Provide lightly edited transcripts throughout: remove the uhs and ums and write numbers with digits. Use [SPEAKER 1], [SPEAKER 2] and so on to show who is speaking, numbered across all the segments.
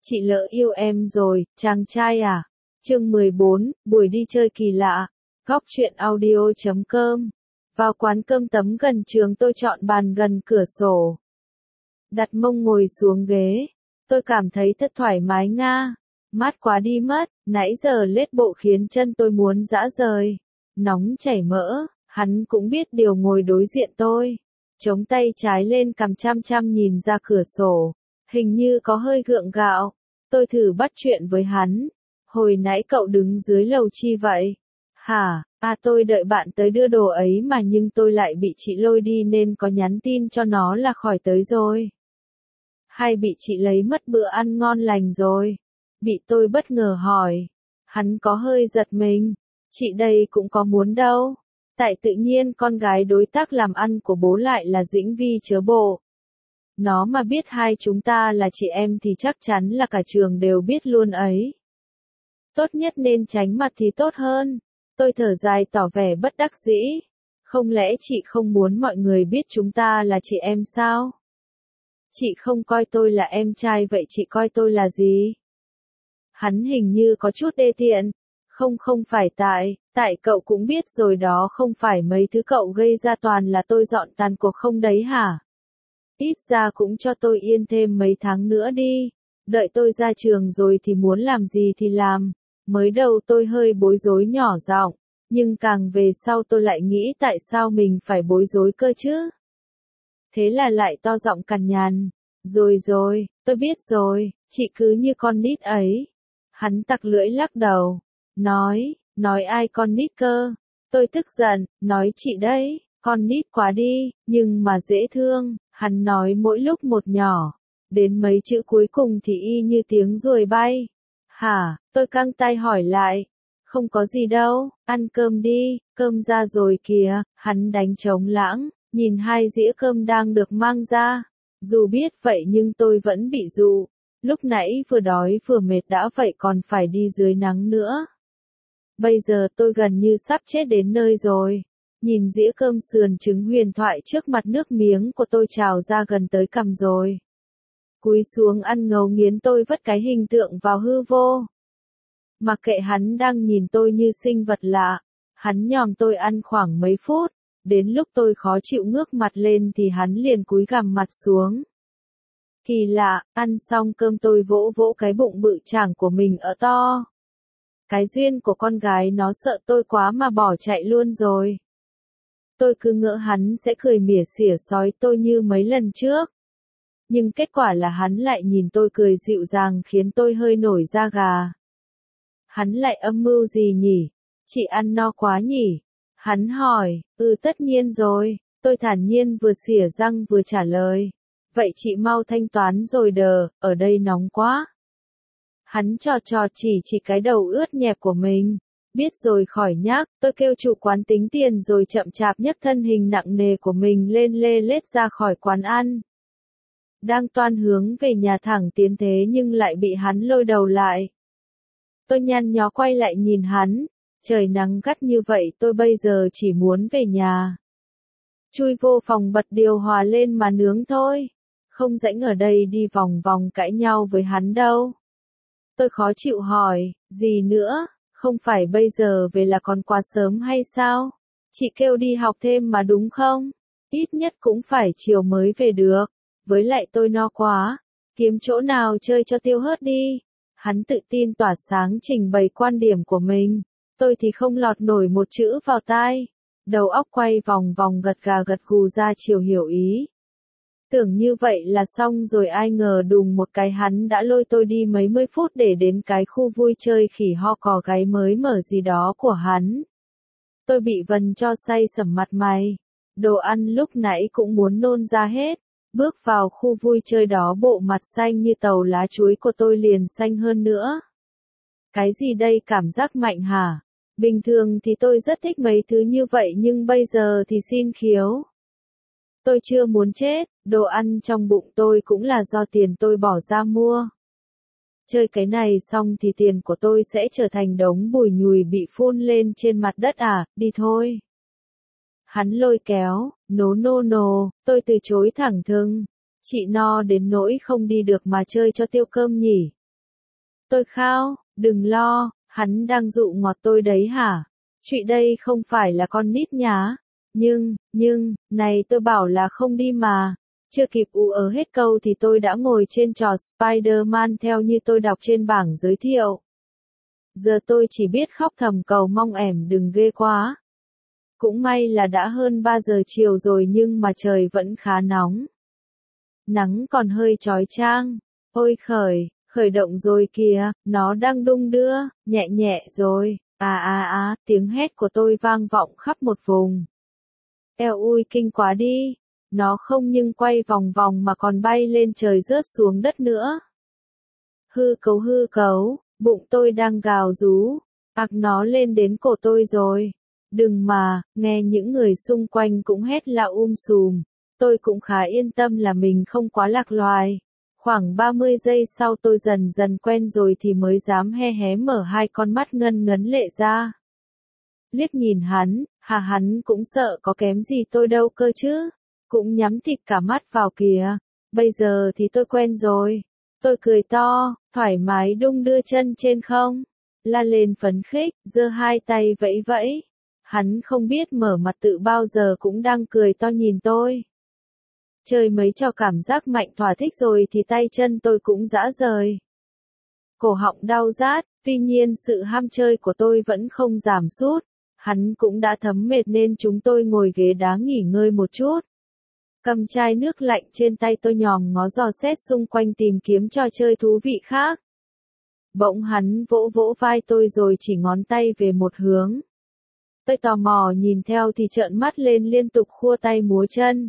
[SPEAKER 1] Chị lỡ yêu em rồi, chàng trai à? Chương 14, buổi đi chơi kỳ lạ. Góc truyện audio.com. Vào quán cơm tấm gần trường, tôi chọn bàn gần cửa sổ. Đặt mông ngồi xuống ghế. Tôi cảm thấy thật thoải mái nga. Mát quá đi mất, nãy giờ lết bộ khiến chân tôi muốn rã rời. Nóng chảy mỡ, hắn cũng biết điều ngồi đối diện tôi. Chống tay trái lên cằm chăm chăm nhìn ra cửa sổ. Hình như có hơi gượng gạo. Tôi thử bắt chuyện với hắn. Hồi nãy cậu đứng dưới lầu chi vậy? Hả, tôi đợi bạn tới đưa đồ ấy mà, nhưng tôi lại bị chị lôi đi nên có nhắn tin cho nó là khỏi tới rồi. Hay bị chị lấy mất bữa ăn ngon lành rồi? Bị tôi bất ngờ hỏi. Hắn có hơi giật mình. Chị đây cũng có muốn đâu. Tại tự nhiên con gái đối tác làm ăn của bố lại là Dĩnh Vi chớ bộ. Nó mà biết hai chúng ta là chị em thì chắc chắn là cả trường đều biết luôn ấy. Tốt nhất nên tránh mặt thì tốt hơn. Tôi thở dài tỏ vẻ bất đắc dĩ. Không lẽ chị không muốn mọi người biết chúng ta là chị em sao? Chị không coi tôi là em trai vậy chị coi tôi là gì? Hắn hình như có chút đê tiện. Không phải tại cậu cũng biết rồi đó, không phải mấy thứ cậu gây ra toàn là tôi dọn tàn cuộc không đấy hả? Ít ra cũng cho tôi yên thêm mấy tháng nữa đi. Đợi tôi ra trường rồi thì muốn làm gì thì làm. Mới đầu tôi hơi bối rối nhỏ giọng, nhưng càng về sau tôi lại nghĩ tại sao mình phải bối rối cơ chứ? Thế là lại to giọng cằn nhằn. Rồi, tôi biết rồi, chị cứ như con nít ấy. Hắn tặc lưỡi lắc đầu. Nói ai con nít cơ? Tôi tức giận, nói chị đấy, con nít quá đi, nhưng mà dễ thương. Hắn nói mỗi lúc một nhỏ, đến mấy chữ cuối cùng thì y như tiếng ruồi bay. Hả, tôi căng tay hỏi lại. Không có gì đâu, ăn cơm đi, cơm ra rồi kìa. Hắn đánh trống lãng, nhìn hai dĩa cơm đang được mang ra. Dù biết vậy nhưng tôi vẫn bị dụ. Lúc nãy vừa đói vừa mệt đã vậy còn phải đi dưới nắng nữa. Bây giờ tôi gần như sắp chết đến nơi rồi. Nhìn dĩa cơm sườn trứng huyền thoại trước mặt, nước miếng của tôi trào ra gần tới cằm rồi. Cúi xuống ăn ngấu nghiến, tôi vất cái hình tượng vào hư vô. Mặc kệ hắn đang nhìn tôi như sinh vật lạ. Hắn nhòm tôi ăn khoảng mấy phút. Đến lúc tôi khó chịu ngước mặt lên thì hắn liền cúi gằm mặt xuống. Kỳ lạ, ăn xong cơm tôi vỗ vỗ cái bụng bự chảng của mình ở to. Cái duyên của con gái nó sợ tôi quá mà bỏ chạy luôn rồi. Tôi cứ ngỡ hắn sẽ cười mỉa xỉa sói tôi như mấy lần trước. Nhưng kết quả là hắn lại nhìn tôi cười dịu dàng khiến tôi hơi nổi da gà. Hắn lại âm mưu gì nhỉ? Chị ăn no quá nhỉ? Hắn hỏi. Tất nhiên rồi. Tôi thản nhiên vừa xỉa răng vừa trả lời. Vậy chị mau thanh toán rồi đờ, ở đây nóng quá. Hắn trò chỉ cái đầu ướt nhẹp của mình. Biết rồi khỏi nhắc, tôi kêu chủ quán tính tiền rồi chậm chạp nhấc thân hình nặng nề của mình lên lê lết ra khỏi quán ăn. Đang toan hướng về nhà thẳng tiến thế nhưng lại bị hắn lôi đầu lại. Tôi nhăn nhó quay lại nhìn hắn. Trời nắng gắt như vậy tôi bây giờ chỉ muốn về nhà. Chui vô phòng bật điều hòa lên mà nướng thôi. Không rảnh ở đây đi vòng vòng cãi nhau với hắn đâu. Tôi khó chịu hỏi, gì nữa, không phải bây giờ về là còn quá sớm hay sao? Chị kêu đi học thêm mà đúng không? Ít nhất cũng phải chiều mới về được. Với lại tôi no quá, kiếm chỗ nào chơi cho tiêu hớt đi. Hắn tự tin tỏa sáng trình bày quan điểm của mình. Tôi thì không lọt nổi một chữ vào tai. Đầu óc quay vòng vòng gật gà gật gù ra chiều hiểu ý. Tưởng như vậy là xong rồi, ai ngờ đùng một cái hắn đã lôi tôi đi mấy mươi phút để đến cái khu vui chơi khỉ ho cò gáy mới mở gì đó của hắn. Tôi bị vần cho say sẩm mặt mày. Đồ ăn lúc nãy cũng muốn nôn ra hết. Bước vào khu vui chơi đó bộ mặt xanh như tàu lá chuối của tôi liền xanh hơn nữa. Cái gì đây, cảm giác mạnh hả? Bình thường thì tôi rất thích mấy thứ như vậy nhưng bây giờ thì xin khiếu. Tôi chưa muốn chết, đồ ăn trong bụng tôi cũng là do tiền tôi bỏ ra mua. Chơi cái này xong thì tiền của tôi sẽ trở thành đống bùi nhùi bị phun lên trên mặt đất à, đi thôi. Hắn lôi kéo, no, tôi từ chối thẳng thừng. Chị no đến nỗi không đi được mà chơi cho tiêu cơm nhỉ. Tôi khao, đừng lo, hắn đang dụ ngọt tôi đấy hả? Chuyện đây không phải là con nít nhá. Nhưng, này tôi bảo là không đi mà. Chưa kịp ở hết câu thì tôi đã ngồi trên trò Spider-Man theo như tôi đọc trên bảng giới thiệu. Giờ tôi chỉ biết khóc thầm cầu mong ẻm đừng ghê quá. Cũng may là đã hơn 3 giờ chiều rồi nhưng mà trời vẫn khá nóng. Nắng còn hơi chói chang. Ôi khởi động rồi kìa, nó đang đung đưa, nhẹ nhẹ rồi. Tiếng hét của tôi vang vọng khắp một vùng. Eo ui kinh quá đi. Nó không nhưng quay vòng vòng mà còn bay lên trời rớt xuống đất nữa. Hư cấu, bụng tôi đang gào rú. Nó lên đến cổ tôi rồi. Đừng mà, nghe những người xung quanh cũng hét la sùm. Tôi cũng khá yên tâm là mình không quá lạc loài. Khoảng 30 giây sau tôi dần dần quen rồi thì mới dám hé mở hai con mắt ngân ngấn lệ ra. Liếc nhìn hắn, hắn cũng sợ có kém gì tôi đâu cơ chứ. Cũng nhắm thịt cả mắt vào kìa. Bây giờ thì tôi quen rồi. Tôi cười to, thoải mái đung đưa chân trên không. La lên phấn khích, giơ hai tay vẫy vẫy. Hắn không biết mở mặt tự bao giờ cũng đang cười to nhìn tôi. Chơi mấy trò cảm giác mạnh thỏa thích rồi thì tay chân tôi cũng rã rời. Cổ họng đau rát, tuy nhiên sự ham chơi của tôi vẫn không giảm sút. Hắn cũng đã thấm mệt nên chúng tôi ngồi ghế đá nghỉ ngơi một chút. Cầm chai nước lạnh trên tay tôi nhòm ngó dò xét xung quanh tìm kiếm trò chơi thú vị khác. Bỗng hắn vỗ vỗ vai tôi rồi chỉ ngón tay về một hướng. Tôi tò mò nhìn theo thì trợn mắt lên liên tục khua tay múa chân.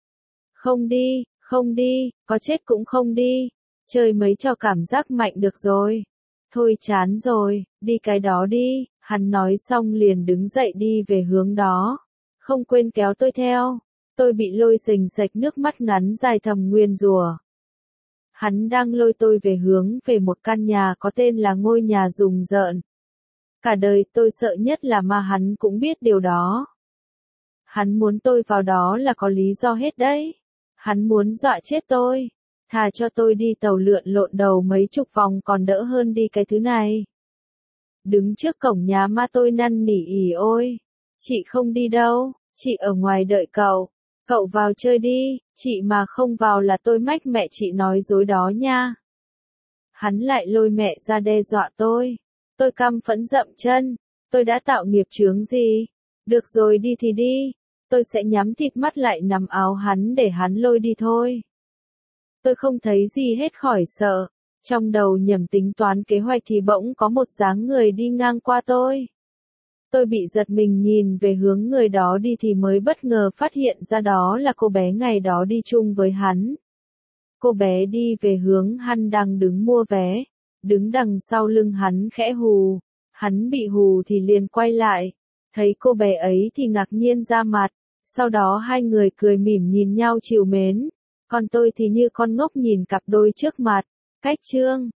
[SPEAKER 1] Không đi, có chết cũng không đi. Chơi mấy trò cảm giác mạnh được rồi. Thôi chán rồi, đi cái đó đi. Hắn nói xong liền đứng dậy đi về hướng đó. Không quên kéo tôi theo. Tôi bị lôi sình sạch nước mắt ngắn dài thầm nguyền rủa. Hắn đang lôi tôi về một căn nhà có tên là ngôi nhà rùng rợn. Cả đời tôi sợ nhất là mà hắn cũng biết điều đó. Hắn muốn tôi vào đó là có lý do hết đấy. Hắn muốn dọa chết tôi. Thà cho tôi đi tàu lượn lộn đầu mấy chục vòng còn đỡ hơn đi cái thứ này. Đứng trước cổng nhà ma tôi năn nỉ ôi. Chị không đi đâu, chị ở ngoài đợi cậu. Cậu vào chơi đi, chị mà không vào là tôi mách mẹ chị nói dối đó nha. Hắn lại lôi mẹ ra đe dọa tôi. Tôi căm phẫn dậm chân. Tôi đã tạo nghiệp chướng gì? Được rồi đi thì đi. Tôi sẽ nhắm thịt mắt lại nằm áo hắn để hắn lôi đi thôi. Tôi không thấy gì hết khỏi sợ. Trong đầu nhầm tính toán kế hoạch thì bỗng có một dáng người đi ngang qua tôi. Tôi bị giật mình nhìn về hướng người đó đi thì mới bất ngờ phát hiện ra đó là cô bé ngày đó đi chung với hắn. Cô bé đi về hướng hắn đang đứng mua vé. Đứng đằng sau lưng hắn khẽ hù. Hắn bị hù thì liền quay lại. Thấy cô bé ấy thì ngạc nhiên ra mặt. Sau đó hai người cười mỉm nhìn nhau trìu mến. Còn tôi thì như con ngốc nhìn cặp đôi trước mặt. Cách chương